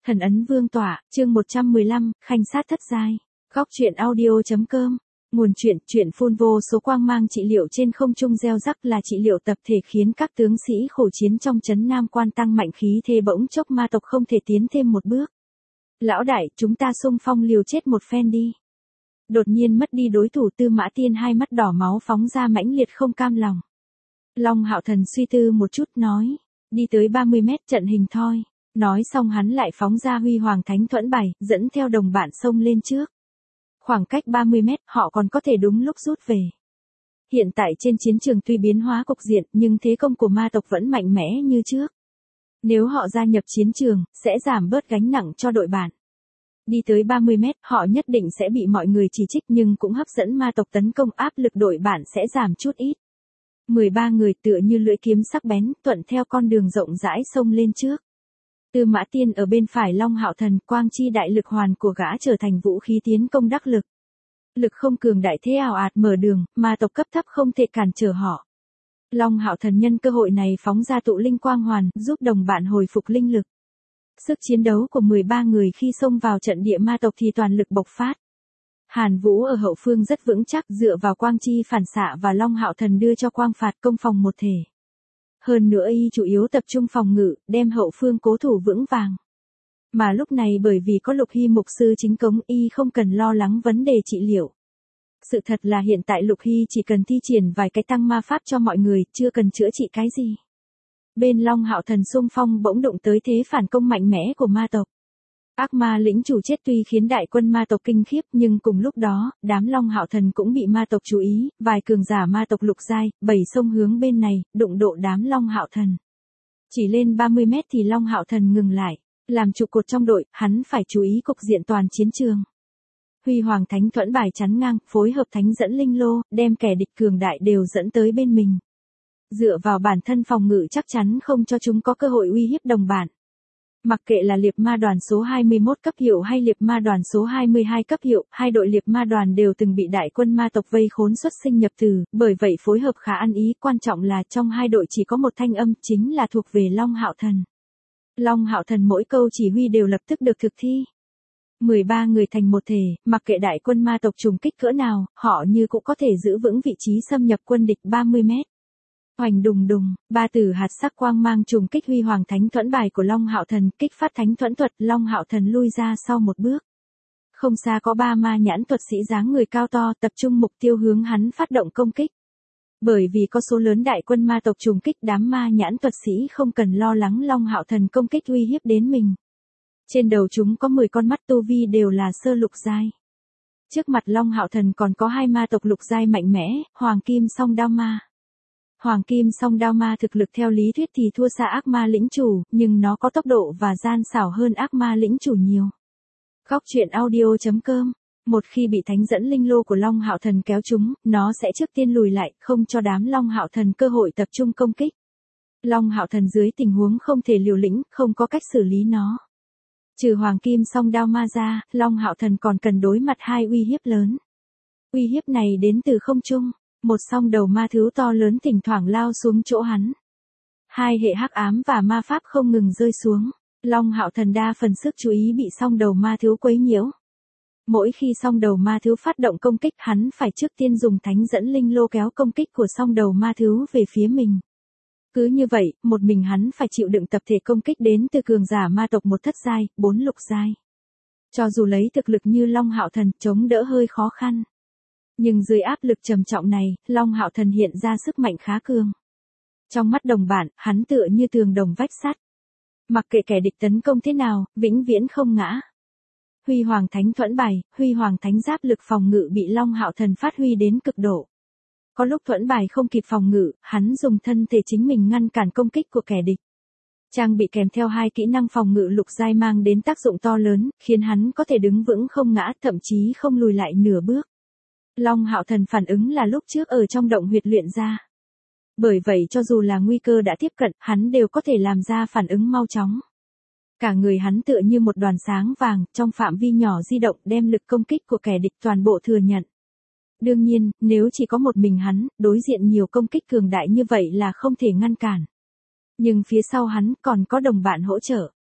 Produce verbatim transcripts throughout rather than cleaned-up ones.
Thần ấn vương tỏa, chương một trăm mười lăm, khanh sát thất giai. Góc truyện audio.com. Nguồn truyện, truyện phun vô số quang mang trị liệu trên không trung gieo rắc là trị liệu tập thể khiến các tướng sĩ khổ chiến trong trấn Nam Quan tăng mạnh khí thế bỗng chốc ma tộc không thể tiến thêm một bước. Lão đại, chúng ta xung phong liều chết một phen đi. Đột nhiên mất đi đối thủ Tư Mã Tiên hai mắt đỏ máu phóng ra mãnh liệt không cam lòng. Long Hạo Thần suy tư một chút nói, đi tới ba mươi mét trận hình thôi. Nói xong hắn lại phóng ra Huy Hoàng Thánh Thuẫn Bài, dẫn theo đồng bạn xông lên trước. Khoảng cách ba mươi mét, họ còn có thể đúng lúc rút về. Hiện tại trên chiến trường tuy biến hóa cục diện, nhưng thế công của ma tộc vẫn mạnh mẽ như trước. Nếu họ gia nhập chiến trường, sẽ giảm bớt gánh nặng cho đội bạn. Đi tới ba mươi mét, họ nhất định sẽ bị mọi người chỉ trích nhưng cũng hấp dẫn ma tộc tấn công, áp lực đội bạn sẽ giảm chút ít. mười ba người tựa như lưỡi kiếm sắc bén, thuận theo con đường rộng rãi xông lên trước. Tư Mã Tiên ở bên phải Long Hạo Thần, quang chi đại lực hoàn của gã trở thành vũ khí tiến công đắc lực. Lực không cường đại thế ảo ạt mở đường, ma tộc cấp thấp không thể cản trở họ. Long Hạo Thần nhân cơ hội này phóng ra tụ linh quang hoàn, giúp đồng bạn hồi phục linh lực. Sức chiến đấu của mười ba người khi xông vào trận địa ma tộc thì toàn lực bộc phát. Hàn Vũ ở hậu phương rất vững chắc, dựa vào quang chi phản xạ và Long Hạo Thần đưa cho quang phạt công phòng một thể. Hơn nữa y chủ yếu tập trung phòng ngự, đem hậu phương cố thủ vững vàng. Mà lúc này bởi vì có Lục Hy mục sư chính cống, y không cần lo lắng vấn đề trị liệu. Sự thật là hiện tại Lục Hy chỉ cần thi triển vài cái tăng ma pháp cho mọi người, chưa cần chữa trị cái gì. Bên Long Hạo Thần xung phong bỗng đụng tới thế phản công mạnh mẽ của ma tộc. Ác ma lĩnh chủ chết tuy khiến đại quân ma tộc kinh khiếp, nhưng cùng lúc đó, đám Long Hạo Thần cũng bị ma tộc chú ý, vài cường giả ma tộc lục giai, bảy sông hướng bên này, đụng độ đám Long Hạo Thần. Chỉ lên ba mươi mét thì Long Hạo Thần ngừng lại, làm trụ cột trong đội, hắn phải chú ý cục diện toàn chiến trường. Huy Hoàng Thánh Thuẫn Bài chắn ngang, phối hợp thánh dẫn linh lô, đem kẻ địch cường đại đều dẫn tới bên mình. Dựa vào bản thân phòng ngự chắc chắn không cho chúng có cơ hội uy hiếp đồng bạn. Mặc kệ là liệp ma đoàn số hai mươi mốt cấp hiệu hay liệp ma đoàn số hai mươi hai cấp hiệu, hai đội liệp ma đoàn đều từng bị đại quân ma tộc vây khốn xuất sinh nhập tử, bởi vậy phối hợp khá ăn ý, quan trọng là trong hai đội chỉ có một thanh âm, chính là thuộc về Long Hạo Thần. Long Hạo Thần mỗi câu chỉ huy đều lập tức được thực thi. mười ba người thành một thể, mặc kệ đại quân ma tộc trùng kích cỡ nào, họ như cũng có thể giữ vững vị trí xâm nhập quân địch ba mươi mét. Hoành đùng đùng, ba tử hạt sắc quang mang trùng kích Huy Hoàng Thánh Thuẫn Bài của Long Hạo Thần, kích phát thánh thuẫn thuật, Long Hạo Thần lui ra sau một bước. Không xa có ba ma nhãn thuật sĩ dáng người cao to, tập trung mục tiêu hướng hắn phát động công kích. Bởi vì có số lớn đại quân ma tộc trùng kích, đám ma nhãn thuật sĩ không cần lo lắng Long Hạo Thần công kích uy hiếp đến mình. Trên đầu chúng có mười con mắt, tu vi đều là sơ lục giai. Trước mặt Long Hạo Thần còn có hai ma tộc lục giai mạnh mẽ, Hoàng Kim Song Đao Ma. Hoàng Kim Song Đao Ma thực lực theo lý thuyết thì thua xa ác ma lĩnh chủ, nhưng nó có tốc độ và gian xảo hơn ác ma lĩnh chủ nhiều. Góc truyện audio.com. Một khi bị thánh dẫn linh lô của Long Hạo Thần kéo chúng, nó sẽ trước tiên lùi lại, không cho đám Long Hạo Thần cơ hội tập trung công kích. Long Hạo Thần dưới tình huống không thể liều lĩnh, không có cách xử lý nó. Trừ Hoàng Kim Song Đao Ma ra, Long Hạo Thần còn cần đối mặt hai uy hiếp lớn. Uy hiếp này đến từ không trung. Một song đầu ma thú to lớn thỉnh thoảng lao xuống chỗ hắn. Hai hệ hắc ám và ma pháp không ngừng rơi xuống. Long Hạo Thần đa phần sức chú ý bị song đầu ma thú quấy nhiễu. Mỗi khi song đầu ma thú phát động công kích, hắn phải trước tiên dùng thánh dẫn linh lô kéo công kích của song đầu ma thú về phía mình. Cứ như vậy, một mình hắn phải chịu đựng tập thể công kích đến từ cường giả ma tộc một thất giai, bốn lục giai. Cho dù lấy thực lực như Long Hạo Thần, chống đỡ hơi khó khăn. Nhưng dưới áp lực trầm trọng này, Long Hạo Thần hiện ra sức mạnh khá cường. Trong mắt đồng bạn, hắn tựa như tường đồng vách sắt. Mặc kệ kẻ địch tấn công thế nào, vĩnh viễn không ngã. Huy Hoàng Thánh Thuẫn Bài, Huy Hoàng Thánh Giáp lực phòng ngự bị Long Hạo Thần phát huy đến cực độ. Có lúc thuẫn bài không kịp phòng ngự, hắn dùng thân thể chính mình ngăn cản công kích của kẻ địch. Trang bị kèm theo hai kỹ năng phòng ngự lục giai mang đến tác dụng to lớn, khiến hắn có thể đứng vững không ngã, thậm chí không lùi lại nửa bước. Long Hạo Thần phản ứng là lúc trước ở trong động huyệt luyện ra. Bởi vậy cho dù là nguy cơ đã tiếp cận, hắn đều có thể làm ra phản ứng mau chóng. Cả người hắn tựa như một đoàn sáng vàng, trong phạm vi nhỏ di động, đem lực công kích của kẻ địch toàn bộ thừa nhận. Đương nhiên, nếu chỉ có một mình hắn, đối diện nhiều công kích cường đại như vậy là không thể ngăn cản. Nhưng phía sau hắn còn có đồng bạn hỗ trợ.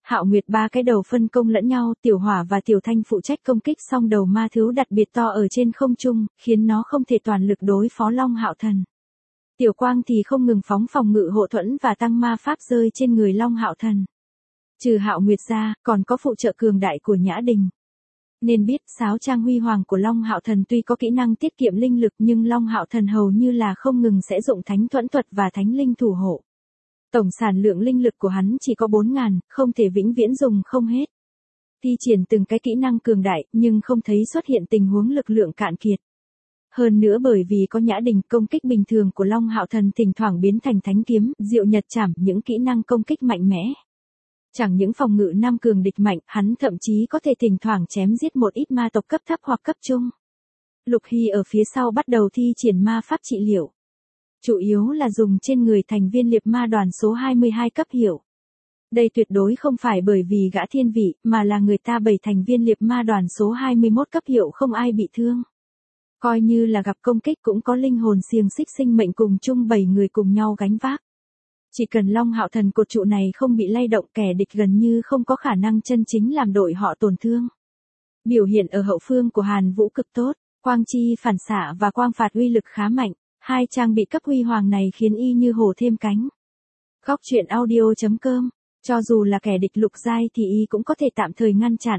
Hạo Nguyệt ba cái đầu phân công lẫn nhau, Tiểu Hỏa và Tiểu Thanh phụ trách công kích song đầu ma thú đặc biệt to ở trên không trung, khiến nó không thể toàn lực đối phó Long Hạo Thần. Tiểu Quang thì không ngừng phóng phòng ngự hộ thuẫn và tăng ma pháp rơi trên người Long Hạo Thần. Trừ Hạo Nguyệt ra, còn có phụ trợ cường đại của Nhã Đình. Nên biết sáo trang huy hoàng của Long Hạo Thần tuy có kỹ năng tiết kiệm linh lực nhưng Long Hạo Thần hầu như là không ngừng sẽ dụng thánh thuẫn thuật và thánh linh thủ hộ. Tổng sản lượng linh lực của hắn chỉ có bốn ngàn, không thể vĩnh viễn dùng không hết. Thi triển từng cái kỹ năng cường đại nhưng không thấy xuất hiện tình huống lực lượng cạn kiệt. Hơn nữa bởi vì có Nhã Đình, công kích bình thường của Long Hạo Thần thỉnh thoảng biến thành thánh kiếm, diệu nhật chảm, những kỹ năng công kích mạnh mẽ. Chẳng những phòng ngự năm cường địch mạnh, hắn thậm chí có thể thỉnh thoảng chém giết một ít ma tộc cấp thấp hoặc cấp trung. Lục Hy ở phía sau bắt đầu thi triển ma pháp trị liệu. Chủ yếu là dùng trên người thành viên liệp ma đoàn số hai mươi hai cấp hiệu. Đây tuyệt đối không phải bởi vì gã thiên vị, mà là người ta bảy thành viên liệp ma đoàn số hai mươi mốt cấp hiệu không ai bị thương. Coi như là gặp công kích cũng có linh hồn xiềng xích sinh mệnh cùng chung bảy người cùng nhau gánh vác. Chỉ cần Long Hạo Thần cột trụ này không bị lay động, kẻ địch gần như không có khả năng chân chính làm đội họ tổn thương. Biểu hiện ở hậu phương của Hàn Vũ cực tốt, quang chi phản xạ và quang phạt uy lực khá mạnh, hai trang bị cấp huy hoàng này khiến y như hổ thêm cánh. Góc truyện audio chấm com, cho dù là kẻ địch lục giai thì y cũng có thể tạm thời ngăn chặn.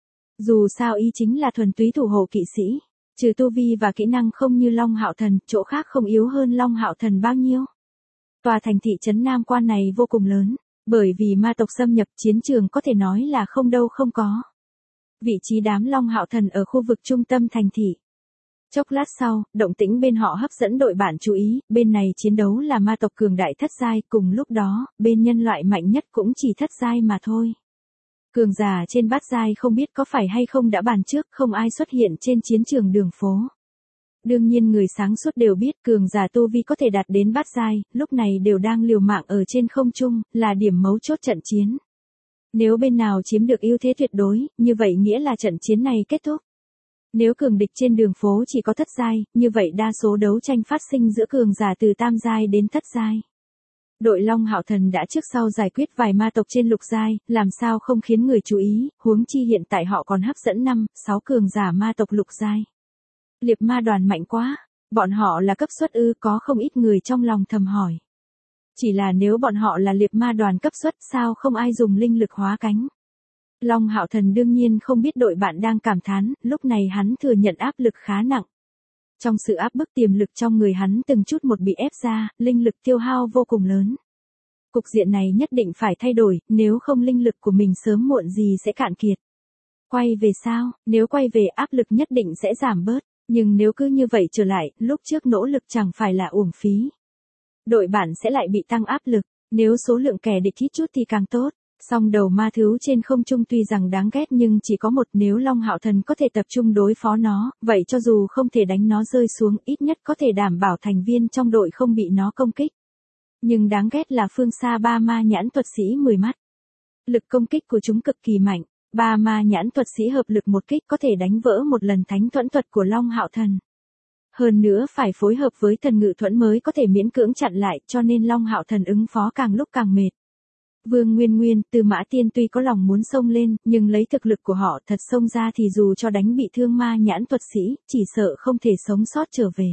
Dù sao y chính là thuần túy thủ hộ kỵ sĩ, trừ tu vi và kỹ năng không như Long Hạo Thần, chỗ khác không yếu hơn Long Hạo Thần bao nhiêu. Tòa thành thị trấn Nam Quan này vô cùng lớn, bởi vì ma tộc xâm nhập chiến trường có thể nói là không đâu không có. Vị trí đám Long Hạo Thần ở khu vực trung tâm thành thị. Chốc lát sau, động tĩnh bên họ hấp dẫn đội bạn chú ý, bên này chiến đấu là ma tộc cường đại thất giai, cùng lúc đó, bên nhân loại mạnh nhất cũng chỉ thất giai mà thôi. Cường giả trên bát giai không biết có phải hay không đã bàn trước, không ai xuất hiện trên chiến trường đường phố. Đương nhiên người sáng suốt đều biết cường giả tu vi có thể đạt đến bát giai, lúc này đều đang liều mạng ở trên không trung, là điểm mấu chốt trận chiến. Nếu bên nào chiếm được ưu thế tuyệt đối, như vậy nghĩa là trận chiến này kết thúc. Nếu cường địch trên đường phố chỉ có thất giai, như vậy đa số đấu tranh phát sinh giữa cường giả từ tam giai đến thất giai. Đội Long Hạo Thần đã trước sau giải quyết vài ma tộc trên lục giai, làm sao không khiến người chú ý, huống chi hiện tại họ còn hấp dẫn năm, sáu cường giả ma tộc lục giai. Liệp ma đoàn mạnh quá, bọn họ là cấp suất ư, có không ít người trong lòng thầm hỏi. Chỉ là nếu bọn họ là liệp ma đoàn cấp suất sao không ai dùng linh lực hóa cánh. Long Hạo Thần đương nhiên không biết đội bạn đang cảm thán, lúc này hắn thừa nhận áp lực khá nặng. Trong sự áp bức tiềm lực trong người hắn từng chút một bị ép ra, linh lực tiêu hao vô cùng lớn. Cục diện này nhất định phải thay đổi, nếu không linh lực của mình sớm muộn gì sẽ cạn kiệt. Quay về sao, nếu quay về áp lực nhất định sẽ giảm bớt, nhưng nếu cứ như vậy trở lại, lúc trước nỗ lực chẳng phải là uổng phí. Đội bạn sẽ lại bị tăng áp lực, nếu số lượng kẻ địch ít chút thì càng tốt. Song đầu ma thú trên không trung tuy rằng đáng ghét nhưng chỉ có một, nếu Long Hạo Thần có thể tập trung đối phó nó, vậy cho dù không thể đánh nó rơi xuống, ít nhất có thể đảm bảo thành viên trong đội không bị nó công kích. Nhưng đáng ghét là phương xa ba ma nhãn thuật sĩ mười mắt. Lực công kích của chúng cực kỳ mạnh, ba ma nhãn thuật sĩ hợp lực một kích có thể đánh vỡ một lần thánh thuẫn thuật của Long Hạo Thần. Hơn nữa phải phối hợp với thần ngự thuẫn mới có thể miễn cưỡng chặn lại, cho nên Long Hạo Thần ứng phó càng lúc càng mệt. Vương Nguyên Nguyên, Tư Mã Tiên tuy có lòng muốn xông lên, nhưng lấy thực lực của họ thật xông ra thì dù cho đánh bị thương ma nhãn thuật sĩ, chỉ sợ không thể sống sót trở về.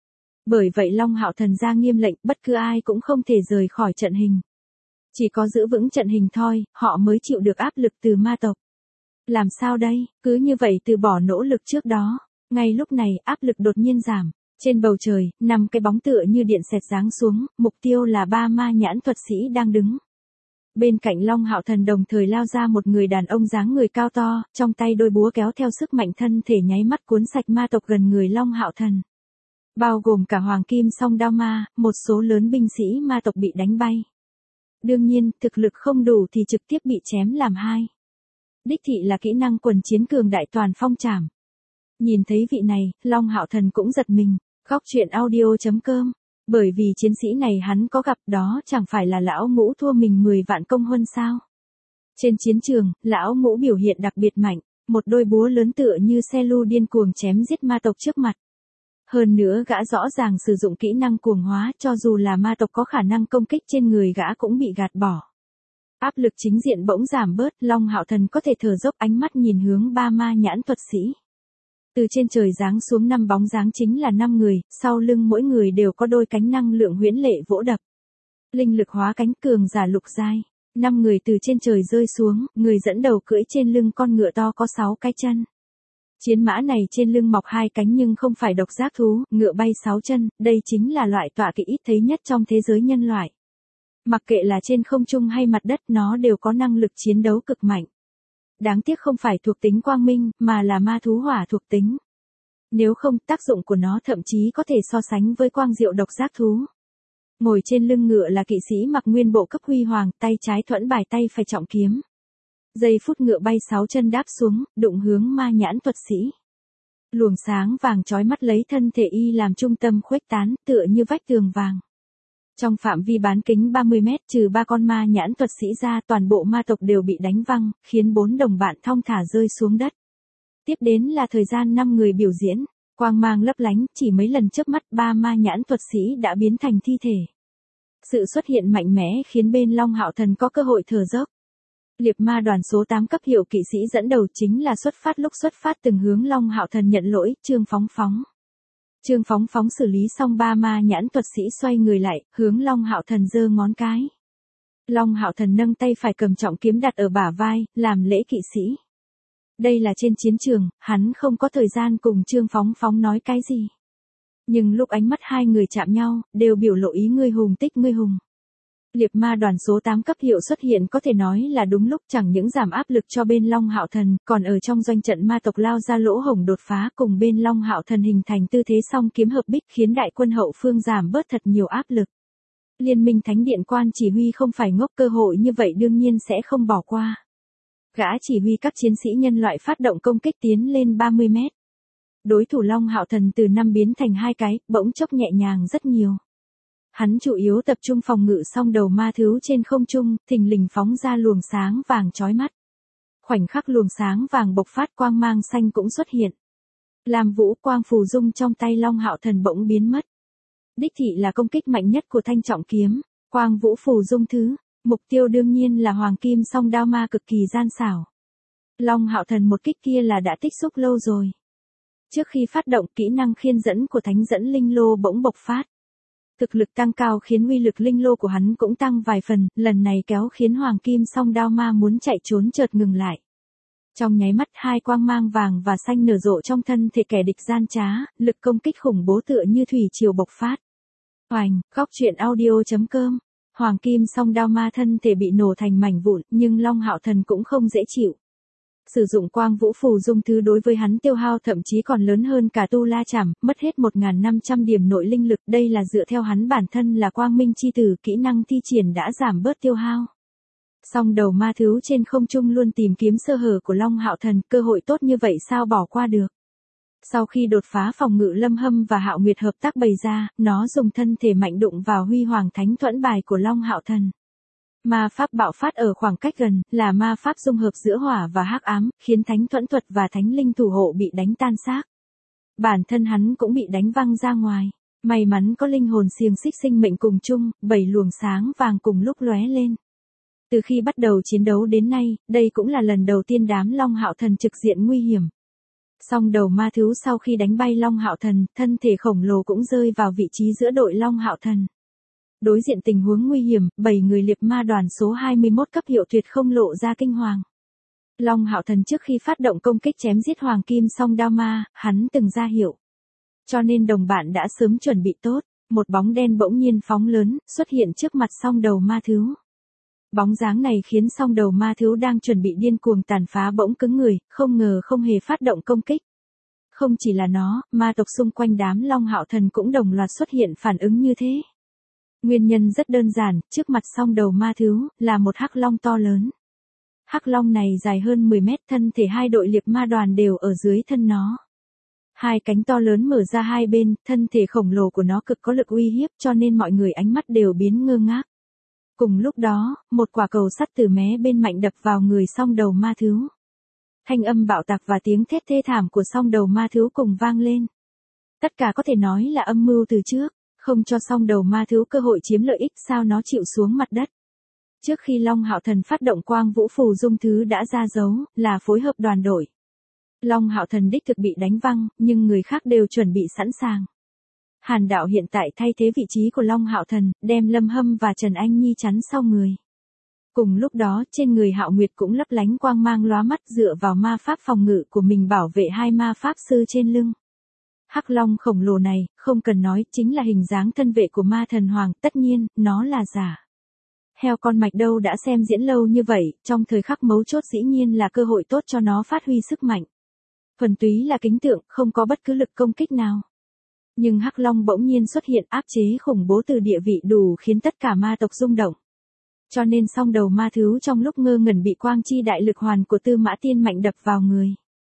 Bởi vậy Long Hạo Thần ra nghiêm lệnh, bất cứ ai cũng không thể rời khỏi trận hình. Chỉ có giữ vững trận hình thôi, họ mới chịu được áp lực từ ma tộc. Làm sao đây, cứ như vậy từ bỏ nỗ lực trước đó. Ngay lúc này, áp lực đột nhiên giảm. Trên bầu trời, năm cái bóng tựa như điện xẹt giáng xuống, mục tiêu là ba ma nhãn thuật sĩ đang đứng. Bên cạnh Long Hạo Thần đồng thời lao ra một người đàn ông dáng người cao to, trong tay đôi búa kéo theo sức mạnh thân thể nháy mắt cuốn sạch ma tộc gần người Long Hạo Thần. Bao gồm cả Hoàng Kim Song Đao Ma, một số lớn binh sĩ ma tộc bị đánh bay. Đương nhiên, thực lực không đủ thì trực tiếp bị chém làm hai. Đích thị là kỹ năng quần chiến cường đại toàn phong trảm. Nhìn thấy vị này, Long Hạo Thần cũng giật mình, góc truyện audio chấm com. Bởi vì chiến sĩ này hắn có gặp, đó chẳng phải là lão ngũ thua mình mười vạn công huân sao. Trên chiến trường, lão ngũ biểu hiện đặc biệt mạnh, một đôi búa lớn tựa như xe lu điên cuồng chém giết ma tộc trước mặt. Hơn nữa gã rõ ràng sử dụng kỹ năng cuồng hóa, cho dù là ma tộc có khả năng công kích trên người gã cũng bị gạt bỏ. Áp lực chính diện bỗng giảm bớt, Long Hạo Thần có thể thở dốc, ánh mắt nhìn hướng ba ma nhãn thuật sĩ. Từ trên trời giáng xuống năm bóng dáng chính là năm người, sau lưng mỗi người đều có đôi cánh năng lượng huyễn lệ vỗ đập. Linh lực hóa cánh, cường giả lục giai. Năm người từ trên trời rơi xuống, người dẫn đầu cưỡi trên lưng con ngựa to có sáu cái chân. Chiến mã này trên lưng mọc hai cánh nhưng không phải độc giác thú, ngựa bay sáu chân, đây chính là loại tọa kỵ ít thấy nhất trong thế giới nhân loại. Mặc kệ là trên không trung hay mặt đất, nó đều có năng lực chiến đấu cực mạnh. Đáng tiếc không phải thuộc tính quang minh, mà là ma thú hỏa thuộc tính. Nếu không, tác dụng của nó thậm chí có thể so sánh với quang diệu độc giác thú. Ngồi trên lưng ngựa là kỵ sĩ mặc nguyên bộ cấp huy hoàng, tay trái thuẫn bài, tay phải trọng kiếm. Giây phút ngựa bay sáu chân đáp xuống, đụng hướng ma nhãn thuật sĩ. Luồng sáng vàng chói mắt lấy thân thể y làm trung tâm khuếch tán, tựa như vách tường vàng. Trong phạm vi bán kính ba mươi mét, trừ ba con ma nhãn thuật sĩ ra, toàn bộ ma tộc đều bị đánh văng, khiến bốn đồng bạn thong thả rơi xuống đất. Tiếp đến là thời gian năm người biểu diễn, quang mang lấp lánh, chỉ mấy lần chớp mắt ba ma nhãn thuật sĩ đã biến thành thi thể. Sự xuất hiện mạnh mẽ khiến bên Long Hạo Thần có cơ hội thở dốc. Liệp ma đoàn số tám cấp hiệu kỵ sĩ dẫn đầu chính là xuất phát lúc xuất phát từng hướng Long Hạo Thần nhận lỗi, Trương Phóng Phóng. Trương Phóng Phóng xử lý xong ba ma nhãn thuật sĩ xoay người lại, hướng Long Hạo Thần giơ ngón cái. Long Hạo Thần nâng tay phải cầm trọng kiếm đặt ở bả vai, làm lễ kỵ sĩ. Đây là trên chiến trường, hắn không có thời gian cùng Trương Phóng Phóng nói cái gì. Nhưng lúc ánh mắt hai người chạm nhau, đều biểu lộ ý ngươi hùng tích ngươi hùng. Liệp ma đoàn số tám cấp hiệu xuất hiện có thể nói là đúng lúc, chẳng những giảm áp lực cho bên Long Hạo Thần, còn ở trong doanh trận ma tộc lao ra lỗ hổng đột phá, cùng bên Long Hạo Thần hình thành tư thế song kiếm hợp bích, khiến đại quân hậu phương giảm bớt thật nhiều áp lực. Liên minh Thánh Điện quan chỉ huy không phải ngốc, cơ hội như vậy đương nhiên sẽ không bỏ qua. Gã chỉ huy các chiến sĩ nhân loại phát động công kích tiến lên ba mươi mét. Đối thủ Long Hạo Thần từ năm biến thành hai cái, bỗng chốc nhẹ nhàng rất nhiều. Hắn chủ yếu tập trung phòng ngự song đầu ma thú trên không trung, thình lình phóng ra luồng sáng vàng chói mắt. Khoảnh khắc luồng sáng vàng bộc phát, quang mang xanh cũng xuất hiện. Làm vũ quang phù dung trong tay Long Hạo Thần bỗng biến mất. Đích thị là công kích mạnh nhất của thanh trọng kiếm, quang vũ phù dung thứ, mục tiêu đương nhiên là hoàng kim song đao ma cực kỳ gian xảo. Long Hạo Thần một kích kia là đã tích xúc lâu rồi. Trước khi phát động, kỹ năng khiên dẫn của thánh dẫn linh lô bỗng bộc phát. Thực lực tăng cao khiến uy lực linh lô của hắn cũng tăng vài phần, lần này kéo khiến hoàng kim song đao ma muốn chạy trốn chợt ngừng lại. Trong nháy mắt hai quang mang vàng và xanh nở rộ trong thân thể kẻ địch gian trá, lực công kích khủng bố tựa như thủy triều bộc phát. Oành, góc truyện audio chấm com. Hoàng kim song đao ma thân thể bị nổ thành mảnh vụn, nhưng Long Hạo Thần cũng không dễ chịu. Sử dụng quang vũ phù dung thứ đối với hắn tiêu hao thậm chí còn lớn hơn cả tu la chảm, mất hết một nghìn năm trăm điểm nội linh lực, đây là dựa theo hắn bản thân là quang minh chi tử, kỹ năng thi triển đã giảm bớt tiêu hao. Song đầu ma thú trên không trung luôn tìm kiếm sơ hở của Long Hạo Thần, cơ hội tốt như vậy sao bỏ qua được. Sau khi đột phá phòng ngự Lâm Hâm và Hạo Nguyệt hợp tác bày ra, nó dùng thân thể mạnh đụng vào huy hoàng thánh thuẫn bài của Long Hạo Thần. Ma pháp bạo phát ở khoảng cách gần, là ma pháp dung hợp giữa hỏa và hắc ám, khiến thánh thuẫn thuật và thánh linh thủ hộ bị đánh tan xác. Bản thân hắn cũng bị đánh văng ra ngoài. May mắn có linh hồn xiềng xích sinh mệnh cùng chung, bảy luồng sáng vàng cùng lúc lóe lên. Từ khi bắt đầu chiến đấu đến nay, đây cũng là lần đầu tiên đám Long Hạo Thần trực diện nguy hiểm. Song đầu ma thú sau khi đánh bay Long Hạo Thần, thân thể khổng lồ cũng rơi vào vị trí giữa đội Long Hạo Thần. Đối diện tình huống nguy hiểm, bảy người liệp ma đoàn số hai mươi mốt cấp hiệu tuyệt không lộ ra kinh hoàng. Long Hạo Thần trước khi phát động công kích chém giết hoàng kim song đao ma, hắn từng ra hiệu. Cho nên đồng bạn đã sớm chuẩn bị tốt, một bóng đen bỗng nhiên phóng lớn, xuất hiện trước mặt song đầu ma thú. Bóng dáng này khiến song đầu ma thú đang chuẩn bị điên cuồng tàn phá bỗng cứng người, không ngờ không hề phát động công kích. Không chỉ là nó, ma tộc xung quanh đám Long Hạo Thần cũng đồng loạt xuất hiện phản ứng như thế. Nguyên nhân rất đơn giản, trước mặt song đầu ma thú, là một hắc long to lớn. Hắc long này dài hơn mười mét, thân thể hai đội liệp ma đoàn đều ở dưới thân nó. Hai cánh to lớn mở ra hai bên, thân thể khổng lồ của nó cực có lực uy hiếp cho nên mọi người ánh mắt đều biến ngơ ngác. Cùng lúc đó, một quả cầu sắt từ mé bên mạnh đập vào người song đầu ma thú. Thanh âm bạo tạc và tiếng thét thê thảm của song đầu ma thú cùng vang lên. Tất cả có thể nói là âm mưu từ trước, không cho song đầu ma thú cơ hội chiếm lợi ích sao nó chịu xuống mặt đất. Trước khi Long Hạo Thần phát động Quang Vũ Phù Dung thứ đã ra dấu, là phối hợp đoàn đội. Long Hạo Thần đích thực bị đánh văng, nhưng người khác đều chuẩn bị sẵn sàng. Hàn Đạo hiện tại thay thế vị trí của Long Hạo Thần, đem Lâm Hâm và Trần Anh Nhi chắn sau người. Cùng lúc đó, trên người Hạo Nguyệt cũng lấp lánh quang mang lóa mắt dựa vào ma pháp phòng ngự của mình bảo vệ hai ma pháp sư trên lưng. Hắc Long khổng lồ này, không cần nói, chính là hình dáng thân vệ của ma thần hoàng, tất nhiên, nó là giả. Heo con mạch đâu đã xem diễn lâu như vậy, trong thời khắc mấu chốt dĩ nhiên là cơ hội tốt cho nó phát huy sức mạnh. Thuần túy là kính tượng, không có bất cứ lực công kích nào. Nhưng Hắc Long bỗng nhiên xuất hiện áp chế khủng bố từ địa vị đủ khiến tất cả ma tộc rung động. Cho nên song đầu ma thứ trong lúc ngơ ngẩn bị quang chi đại lực hoàn của Tư Mã Tiên mạnh đập vào người.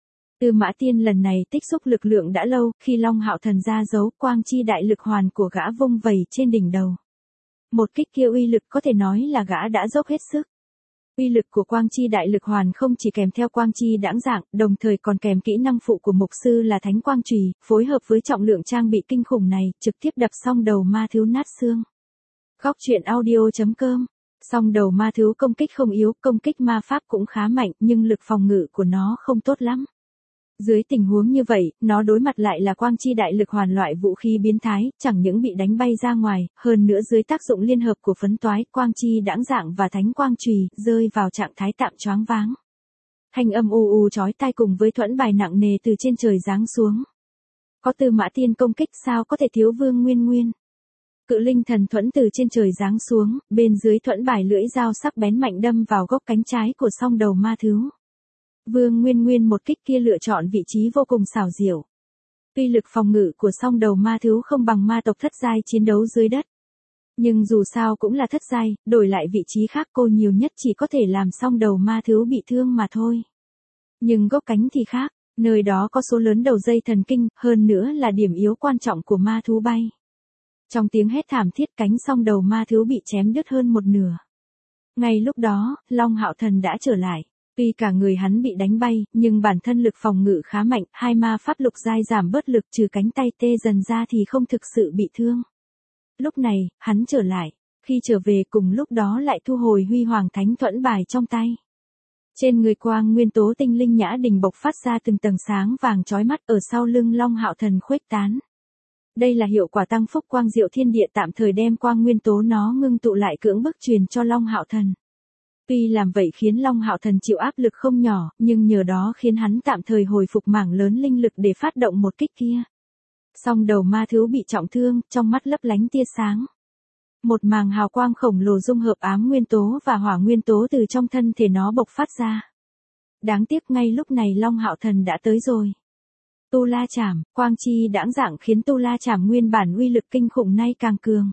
Tư Mã Tiên lần này tích xúc lực lượng đã lâu, khi Long Hạo Thần ra dấu quang chi đại lực hoàn của gã vung vẩy trên đỉnh đầu. Một kích kia uy lực có thể nói là gã đã dốc hết sức. Uy lực của quang chi đại lực hoàn không chỉ kèm theo quang chi đãng dạng, đồng thời còn kèm kỹ năng phụ của mục sư là thánh quang chùy, phối hợp với trọng lượng trang bị kinh khủng này, trực tiếp đập song đầu ma thiếu nát xương. Góc truyện audio chấm com. Song đầu ma thiếu công kích không yếu, công kích ma pháp cũng khá mạnh, nhưng lực phòng ngự của nó không tốt lắm. Dưới tình huống như vậy, nó đối mặt lại là quang chi đại lực hoàn loại vũ khí biến thái, chẳng những bị đánh bay ra ngoài, hơn nữa dưới tác dụng liên hợp của phấn toái, quang chi đãng dạng và thánh quang chùy, rơi vào trạng thái tạm choáng váng. Thanh âm u u chói tai cùng với thuẫn bài nặng nề từ trên trời giáng xuống. Có Tư Mã Tiên công kích sao có thể thiếu Vương Nguyên Nguyên. Cự linh thần thuẫn từ trên trời giáng xuống, bên dưới thuẫn bài lưỡi dao sắc bén mạnh đâm vào gốc cánh trái của song đầu ma thú. Vương Nguyên Nguyên một kích kia lựa chọn vị trí vô cùng xảo diệu. Tuy lực phòng ngự của song đầu ma thú không bằng ma tộc thất giai chiến đấu dưới đất. Nhưng dù sao cũng là thất giai, đổi lại vị trí khác cô nhiều nhất chỉ có thể làm song đầu ma thú bị thương mà thôi. Nhưng gốc cánh thì khác, nơi đó có số lớn đầu dây thần kinh, hơn nữa là điểm yếu quan trọng của ma thú bay. Trong tiếng hét thảm thiết cánh song đầu ma thú bị chém đứt hơn một nửa. Ngay lúc đó, Long Hạo Thần đã trở lại. Tuy cả người hắn bị đánh bay, nhưng bản thân lực phòng ngự khá mạnh, hai ma pháp lục giai giảm bớt lực trừ cánh tay tê dần ra thì không thực sự bị thương. Lúc này, hắn trở lại. Khi trở về cùng lúc đó lại thu hồi huy hoàng thánh thuẫn bài trong tay. Trên người quang nguyên tố tinh linh nhã đình bộc phát ra từng tầng sáng vàng chói mắt ở sau lưng Long Hạo Thần khuếch tán. Đây là hiệu quả tăng phúc quang diệu thiên địa tạm thời đem quang nguyên tố nó ngưng tụ lại cưỡng bức truyền cho Long Hạo Thần. Tuy làm vậy khiến Long Hạo Thần chịu áp lực không nhỏ, nhưng nhờ đó khiến hắn tạm thời hồi phục mảng lớn linh lực để phát động một kích kia. Song đầu ma thú bị trọng thương, trong mắt lấp lánh tia sáng. Một màng hào quang khổng lồ dung hợp ám nguyên tố và hỏa nguyên tố từ trong thân thể nó bộc phát ra. Đáng tiếc ngay lúc này Long Hạo Thần đã tới rồi. Tu La Chảm, quang chi đãng dạng khiến Tu La Chảm nguyên bản uy lực kinh khủng nay càng cường.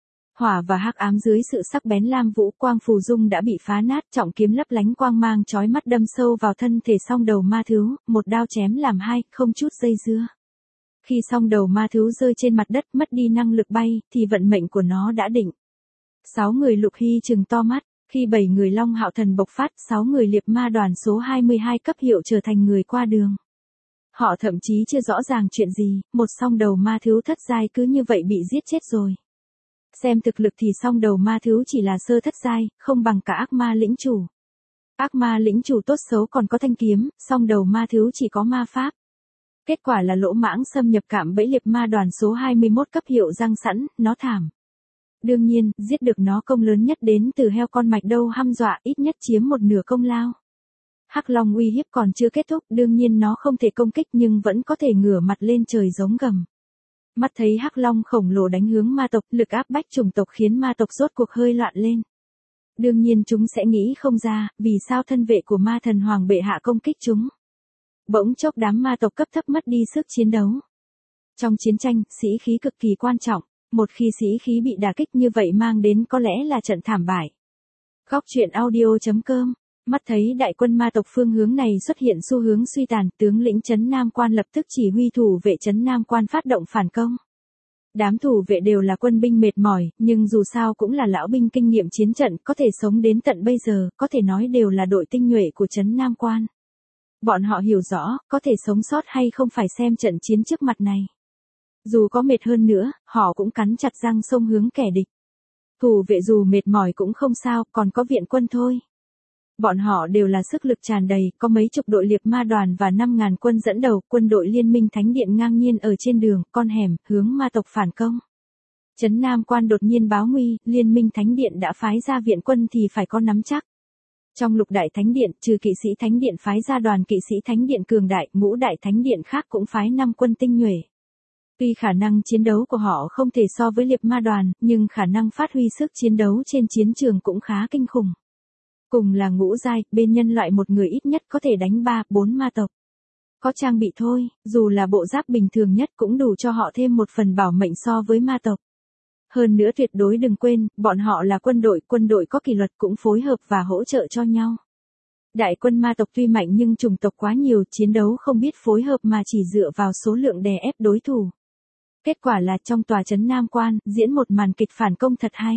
Hỏa và hắc ám dưới sự sắc bén lam vũ quang phù dung đã bị phá nát, trọng kiếm lấp lánh quang mang chói mắt đâm sâu vào thân thể song đầu ma thú, một đao chém làm hai, không chút dây dưa. Khi song đầu ma thú rơi trên mặt đất mất đi năng lực bay, thì vận mệnh của nó đã định. Sáu người Lục Hy trừng to mắt, khi bảy người Long Hạo Thần bộc phát, sáu người liệp ma đoàn số hai mươi hai cấp hiệu trở thành người qua đường. Họ thậm chí chưa rõ ràng chuyện gì, một song đầu ma thú thất giai cứ như vậy bị giết chết rồi. Xem thực lực thì song đầu ma thú chỉ là sơ thất giai, không bằng cả ác ma lĩnh chủ. Ác ma lĩnh chủ tốt xấu còn có thanh kiếm, song đầu ma thú chỉ có ma pháp. Kết quả là lỗ mãng xâm nhập cạm bẫy liệp ma đoàn số hai mươi mốt cấp hiệu răng sẵn, nó thảm. Đương nhiên, giết được nó công lớn nhất đến từ heo con mạch đâu hăm dọa ít nhất chiếm một nửa công lao. Hắc Long uy hiếp còn chưa kết thúc, đương nhiên nó không thể công kích nhưng vẫn có thể ngửa mặt lên trời giống gầm. Mắt thấy Hắc Long khổng lồ đánh hướng ma tộc, lực áp bách chủng tộc khiến ma tộc rốt cuộc hơi loạn lên. Đương nhiên chúng sẽ nghĩ không ra, vì sao thân vệ của ma thần hoàng bệ hạ công kích chúng. Bỗng chốc đám ma tộc cấp thấp mất đi sức chiến đấu. Trong chiến tranh, sĩ khí cực kỳ quan trọng, một khi sĩ khí bị đả kích như vậy mang đến có lẽ là trận thảm bại. Góc truyện audio chấm com. Mắt thấy đại quân ma tộc phương hướng này xuất hiện xu hướng suy tàn, tướng lĩnh Trấn Nam Quan lập tức chỉ huy thủ vệ Trấn Nam Quan phát động phản công. Đám thủ vệ đều là quân binh mệt mỏi, nhưng dù sao cũng là lão binh kinh nghiệm chiến trận, có thể sống đến tận bây giờ, có thể nói đều là đội tinh nhuệ của Trấn Nam Quan. Bọn họ hiểu rõ, có thể sống sót hay không phải xem trận chiến trước mặt này. Dù có mệt hơn nữa, họ cũng cắn chặt răng xông hướng kẻ địch. Thủ vệ dù mệt mỏi cũng không sao, còn có viện quân thôi. Bọn họ đều là sức lực tràn đầy, có mấy chục đội liệp ma đoàn và năm ngàn quân dẫn đầu, quân đội liên minh thánh điện ngang nhiên ở trên đường, con hẻm, hướng ma tộc phản công. Trấn Nam Quan đột nhiên báo nguy, liên minh thánh điện đã phái ra viện quân thì phải có nắm chắc. Trong lục đại thánh điện, trừ kỵ sĩ thánh điện phái ra đoàn kỵ sĩ thánh điện cường đại, ngũ đại thánh điện khác cũng phái năm quân tinh nhuệ. Tuy khả năng chiến đấu của họ không thể so với liệp ma đoàn, nhưng khả năng phát huy sức chiến đấu trên chiến trường cũng khá kinh khủng. Cùng là ngũ giai, bên nhân loại một người ít nhất có thể đánh ba, bốn ma tộc. Có trang bị thôi, dù là bộ giáp bình thường nhất cũng đủ cho họ thêm một phần bảo mệnh so với ma tộc. Hơn nữa tuyệt đối đừng quên, bọn họ là quân đội, quân đội có kỷ luật cũng phối hợp và hỗ trợ cho nhau. Đại quân ma tộc tuy mạnh nhưng chủng tộc quá nhiều, chiến đấu không biết phối hợp mà chỉ dựa vào số lượng đè ép đối thủ. Kết quả là trong tòa trấn Nam Quan, diễn một màn kịch phản công thật hay.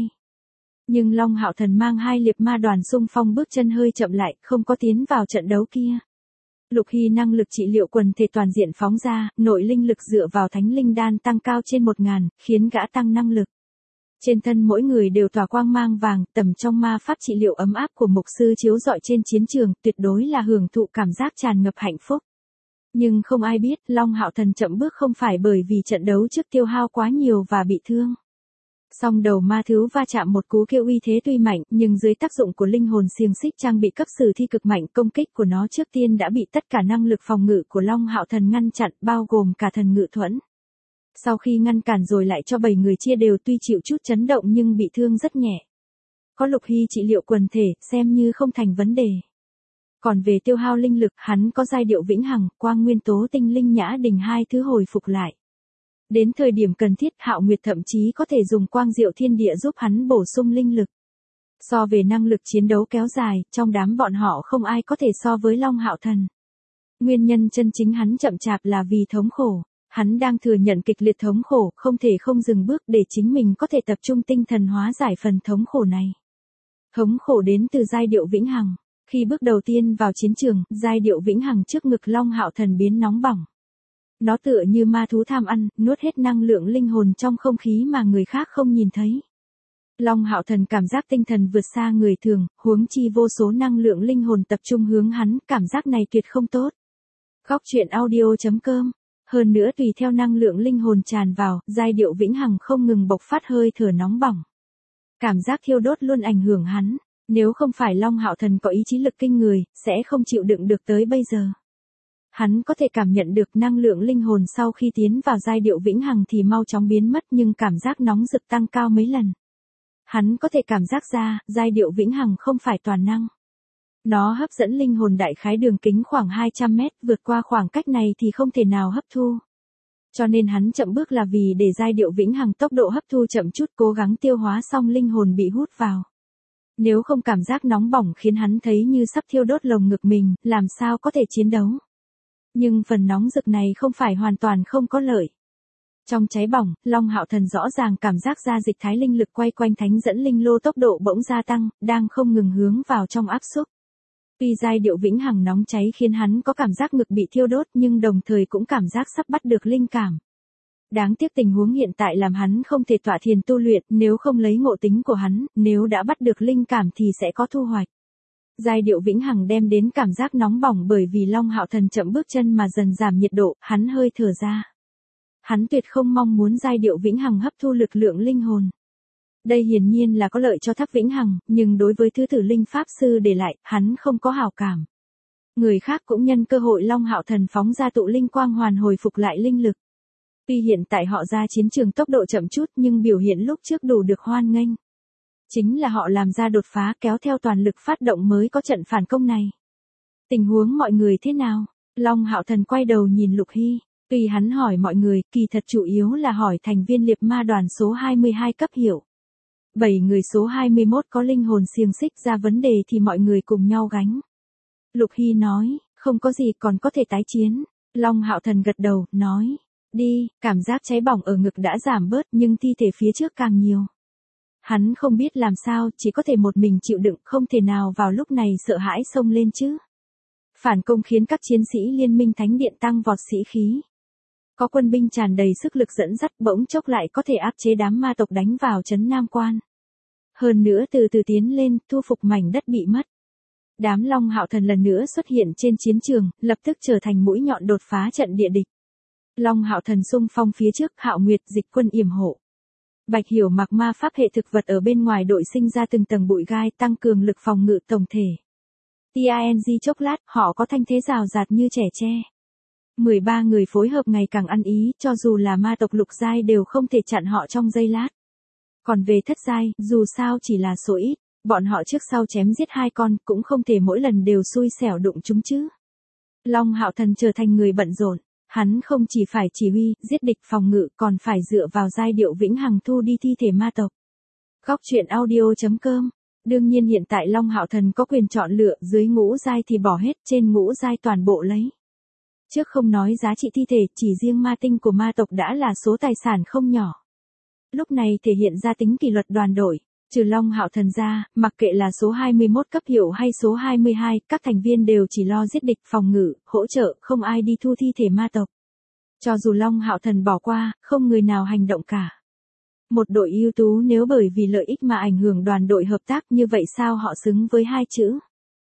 Nhưng Long Hạo Thần mang hai liệp ma đoàn xung phong bước chân hơi chậm lại, không có tiến vào trận đấu kia. Lục Hy năng lực trị liệu quần thể toàn diện phóng ra, nội linh lực dựa vào thánh linh đan tăng cao trên một ngàn, khiến gã tăng năng lực. Trên thân mỗi người đều tỏa quang mang vàng, tầm trong ma pháp trị liệu ấm áp của mục sư chiếu rọi trên chiến trường, tuyệt đối là hưởng thụ cảm giác tràn ngập hạnh phúc. Nhưng không ai biết, Long Hạo Thần chậm bước không phải bởi vì trận đấu trước tiêu hao quá nhiều và bị thương. Song đầu ma thứ va chạm một cú kêu uy thế tuy mạnh, nhưng dưới tác dụng của linh hồn xiềng xích trang bị cấp sử thi cực mạnh, công kích của nó trước tiên đã bị tất cả năng lực phòng ngự của Long Hạo Thần ngăn chặn, bao gồm cả thần ngự thuẫn. Sau khi ngăn cản rồi lại cho bảy người chia đều, tuy chịu chút chấn động nhưng bị thương rất nhẹ. Có Lục Hy trị liệu quần thể, xem như không thành vấn đề. Còn về tiêu hao linh lực, hắn có giai điệu vĩnh hằng, quang nguyên tố tinh linh nhã đình hai thứ hồi phục lại. Đến thời điểm cần thiết, Hạo Nguyệt thậm chí có thể dùng quang diệu thiên địa giúp hắn bổ sung linh lực. So về năng lực chiến đấu kéo dài, trong đám bọn họ không ai có thể so với Long Hạo Thần. Nguyên nhân chân chính hắn chậm chạp là vì thống khổ. Hắn đang thừa nhận kịch liệt thống khổ, không thể không dừng bước để chính mình có thể tập trung tinh thần hóa giải phần thống khổ này. Thống khổ đến từ giai điệu vĩnh hằng. Khi bước đầu tiên vào chiến trường, giai điệu vĩnh hằng trước ngực Long Hạo Thần biến nóng bỏng. Nó tựa như ma thú tham ăn, nuốt hết năng lượng linh hồn trong không khí mà người khác không nhìn thấy. Long Hạo Thần cảm giác tinh thần vượt xa người thường, huống chi vô số năng lượng linh hồn tập trung hướng hắn, cảm giác này tuyệt không tốt. Góc truyện audio chấm com. Hơn nữa tùy theo năng lượng linh hồn tràn vào, giai điệu vĩnh hằng không ngừng bộc phát hơi thở nóng bỏng. Cảm giác thiêu đốt luôn ảnh hưởng hắn, nếu không phải Long Hạo Thần có ý chí lực kinh người, sẽ không chịu đựng được tới bây giờ. Hắn có thể cảm nhận được năng lượng linh hồn sau khi tiến vào giai điệu vĩnh hằng thì mau chóng biến mất, nhưng cảm giác nóng rực tăng cao mấy lần. Hắn có thể cảm giác ra, giai điệu vĩnh hằng không phải toàn năng. Nó hấp dẫn linh hồn đại khái đường kính khoảng hai trăm mét, vượt qua khoảng cách này thì không thể nào hấp thu. Cho nên hắn chậm bước là vì để giai điệu vĩnh hằng tốc độ hấp thu chậm chút, cố gắng tiêu hóa xong linh hồn bị hút vào. Nếu không cảm giác nóng bỏng khiến hắn thấy như sắp thiêu đốt lồng ngực mình, làm sao có thể chiến đấu. Nhưng phần nóng rực này không phải hoàn toàn không có lợi. Trong cháy bỏng, Long Hạo Thần rõ ràng cảm giác ra dịch thái linh lực quay quanh thánh dẫn linh lô tốc độ bỗng gia tăng, đang không ngừng hướng vào trong áp xúc. Tuy giai điệu vĩnh hằng nóng cháy khiến hắn có cảm giác ngực bị thiêu đốt, nhưng đồng thời cũng cảm giác sắp bắt được linh cảm. Đáng tiếc tình huống hiện tại làm hắn không thể tọa thiền tu luyện, nếu không lấy ngộ tính của hắn, nếu đã bắt được linh cảm thì sẽ có thu hoạch. Giai điệu vĩnh hằng đem đến cảm giác nóng bỏng bởi vì Long Hạo Thần chậm bước chân mà dần giảm nhiệt độ, hắn hơi thở ra. Hắn tuyệt không mong muốn giai điệu vĩnh hằng hấp thu lực lượng linh hồn. Đây hiển nhiên là có lợi cho tháp vĩnh hằng, nhưng đối với thứ tử linh pháp sư để lại, hắn không có hảo cảm. Người khác cũng nhân cơ hội Long Hạo Thần phóng ra tụ linh quang hoàn hồi phục lại linh lực. Tuy hiện tại họ ra chiến trường tốc độ chậm chút nhưng biểu hiện lúc trước đủ được hoan nghênh. Chính là họ làm ra đột phá kéo theo toàn lực phát động mới có trận phản công này. Tình huống mọi người thế nào? Long Hạo Thần quay đầu nhìn Lục Hy. Tuy hắn hỏi mọi người, kỳ thật chủ yếu là hỏi thành viên liệp ma đoàn số hai mươi hai cấp hiệu. Bảy người số hai mươi mốt có linh hồn xiềng xích ra vấn đề thì mọi người cùng nhau gánh. Lục Hy nói, không có gì còn có thể tái chiến. Long Hạo Thần gật đầu, nói, đi, cảm giác cháy bỏng ở ngực đã giảm bớt nhưng thi thể phía trước càng nhiều. Hắn không biết làm sao, chỉ có thể một mình chịu đựng, không thể nào vào lúc này sợ hãi xông lên chứ. Phản công khiến các chiến sĩ liên minh thánh điện tăng vọt sĩ khí. Có quân binh tràn đầy sức lực dẫn dắt, bỗng chốc lại có thể áp chế đám ma tộc đánh vào trấn Nam Quan. Hơn nữa từ từ tiến lên, thu phục mảnh đất bị mất. Đám Long Hạo Thần lần nữa xuất hiện trên chiến trường, lập tức trở thành mũi nhọn đột phá trận địa địch. Long Hạo Thần xung phong phía trước, Hạo Nguyệt dịch quân yểm hộ. Bạch Hiểu mặc ma pháp hệ thực vật ở bên ngoài đội sinh ra từng tầng bụi gai tăng cường lực phòng ngự tổng thể. Ting chốc lát, họ có thanh thế rào rạt như trẻ tre. mười ba người phối hợp ngày càng ăn ý, cho dù là ma tộc lục giai đều không thể chặn họ trong giây lát. Còn về thất giai, dù sao chỉ là số ít, bọn họ trước sau chém giết hai con, cũng không thể mỗi lần đều xui xẻo đụng chúng chứ. Long Hạo Thần trở thành người bận rộn, hắn không chỉ phải chỉ huy, giết địch phòng ngự, còn phải dựa vào giai điệu vĩnh hằng thu đi thi thể ma tộc. Góc truyện audio chấm com. Đương nhiên hiện tại Long Hạo Thần có quyền chọn lựa, dưới ngũ giai thì bỏ hết, trên ngũ giai toàn bộ lấy. Trước không nói giá trị thi thể, chỉ riêng ma tinh của ma tộc đã là số tài sản không nhỏ. Lúc này thể hiện ra tính kỷ luật đoàn đội, trừ Long Hạo Thần ra, mặc kệ là số hai mươi mốt cấp hiệu hay số hai mươi hai, các thành viên đều chỉ lo giết địch phòng ngự, hỗ trợ, không ai đi thu thi thể ma tộc. Cho dù Long Hạo Thần bỏ qua, không người nào hành động cả. Một đội ưu tú nếu bởi vì lợi ích mà ảnh hưởng đoàn đội hợp tác, như vậy sao họ xứng với hai chữ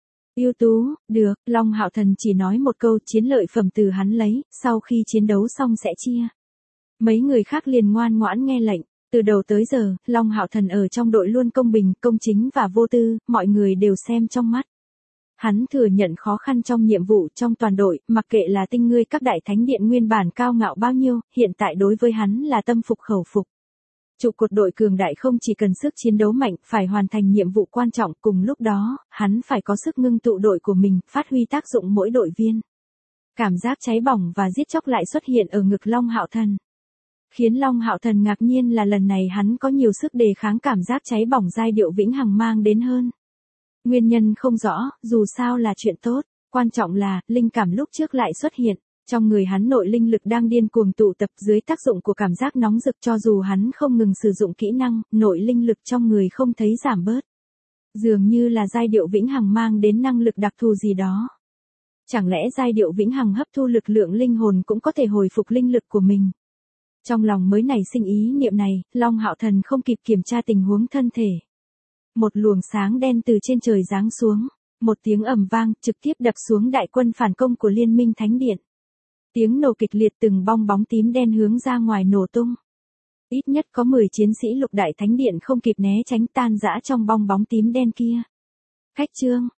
ưu tú? Được, Long Hạo Thần chỉ nói một câu, chiến lợi phẩm từ hắn lấy, sau khi chiến đấu xong sẽ chia. Mấy người khác liền ngoan ngoãn nghe lệnh. Từ đầu tới giờ, Long Hạo Thần ở trong đội luôn công bình, công chính và vô tư, mọi người đều xem trong mắt. Hắn thừa nhận khó khăn trong nhiệm vụ trong toàn đội, mặc kệ là tinh ngươi các đại thánh điện nguyên bản cao ngạo bao nhiêu, hiện tại đối với hắn là tâm phục khẩu phục. Trụ cột đội cường đại không chỉ cần sức chiến đấu mạnh, phải hoàn thành nhiệm vụ quan trọng, cùng lúc đó, hắn phải có sức ngưng tụ đội của mình, phát huy tác dụng mỗi đội viên. Cảm giác cháy bỏng và giết chóc lại xuất hiện ở ngực Long Hạo Thần. Khiến Long Hạo Thần ngạc nhiên là lần này hắn có nhiều sức đề kháng cảm giác cháy bỏng giai điệu vĩnh hằng mang đến hơn. Nguyên nhân không rõ, dù sao là chuyện tốt, quan trọng là, linh cảm lúc trước lại xuất hiện. Trong người hắn nội linh lực đang điên cuồng tụ tập dưới tác dụng của cảm giác nóng rực, cho dù hắn không ngừng sử dụng kỹ năng, nội linh lực trong người không thấy giảm bớt. Dường như là giai điệu vĩnh hằng mang đến năng lực đặc thù gì đó. Chẳng lẽ giai điệu vĩnh hằng hấp thu lực lượng linh hồn cũng có thể hồi phục linh lực của mình? Trong lòng mới nảy sinh ý niệm này, Long Hạo Thần không kịp kiểm tra tình huống thân thể. Một luồng sáng đen từ trên trời giáng xuống, một tiếng ầm vang trực tiếp đập xuống đại quân phản công của Liên minh Thánh Điện. Tiếng nổ kịch liệt, từng bong bóng tím đen hướng ra ngoài nổ tung. Ít nhất có mười chiến sĩ lục đại thánh điện không kịp né tránh, tan rã trong bong bóng tím đen kia. Khách trương,